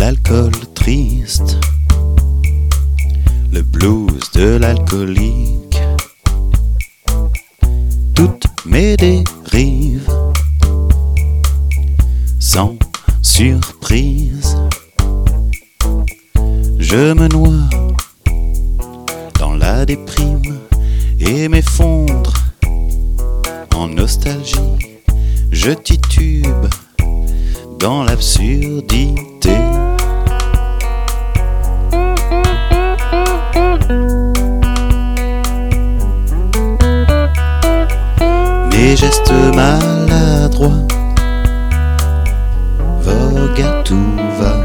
l'alcool triste, le blues de l'alcoolique, toutes mes dérives, sans surprise, je me noie dans la déprime et m'effondre en nostalgie, je titube dans l'absurdité. Mes gestes maladroits voguent à tout va.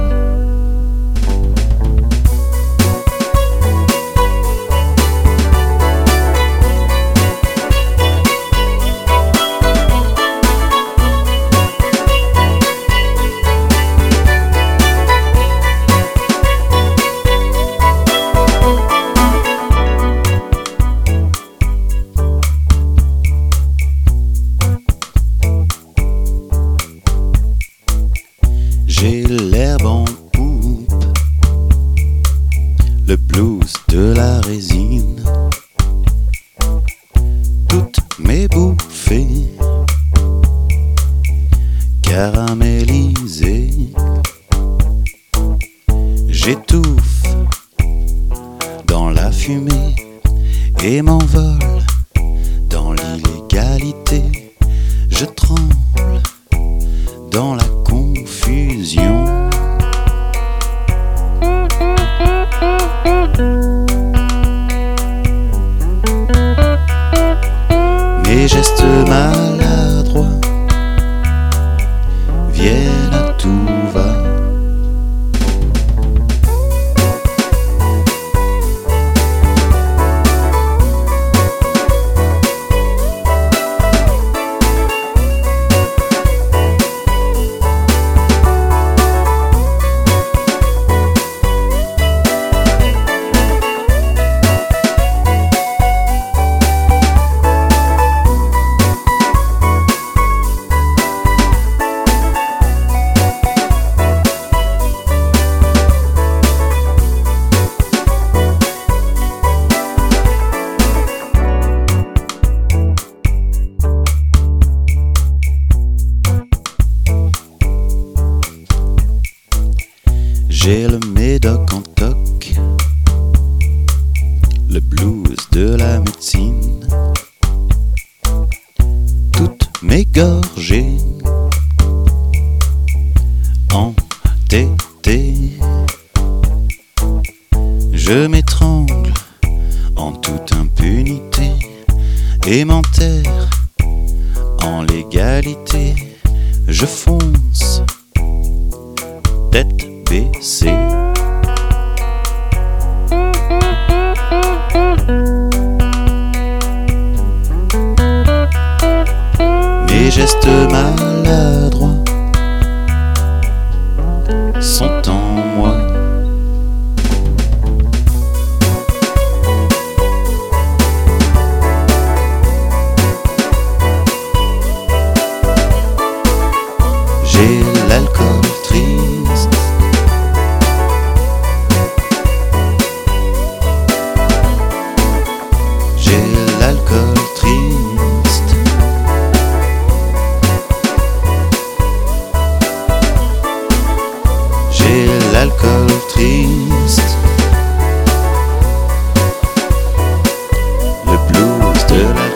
J'ai l'herbe en poupe, le blues de la résine, toutes mes bouffées caramélisées, j'étouffe dans la fumée et m'envole dans l'illégalité, je tremble dans la confusion. Mes gestes maladroits viennent à tout va. J'ai le médoc en toc, le blues de la médecine, toutes mes gorgées entêtées, je m'étrangle en toute impunité et m'enterre en légalité, je fonce tête baissée. Mes gestes maladroits sont en moi. J'ai l'alcool triste, j'ai l'alcool triste, j'ai l'alcool triste, le blues de la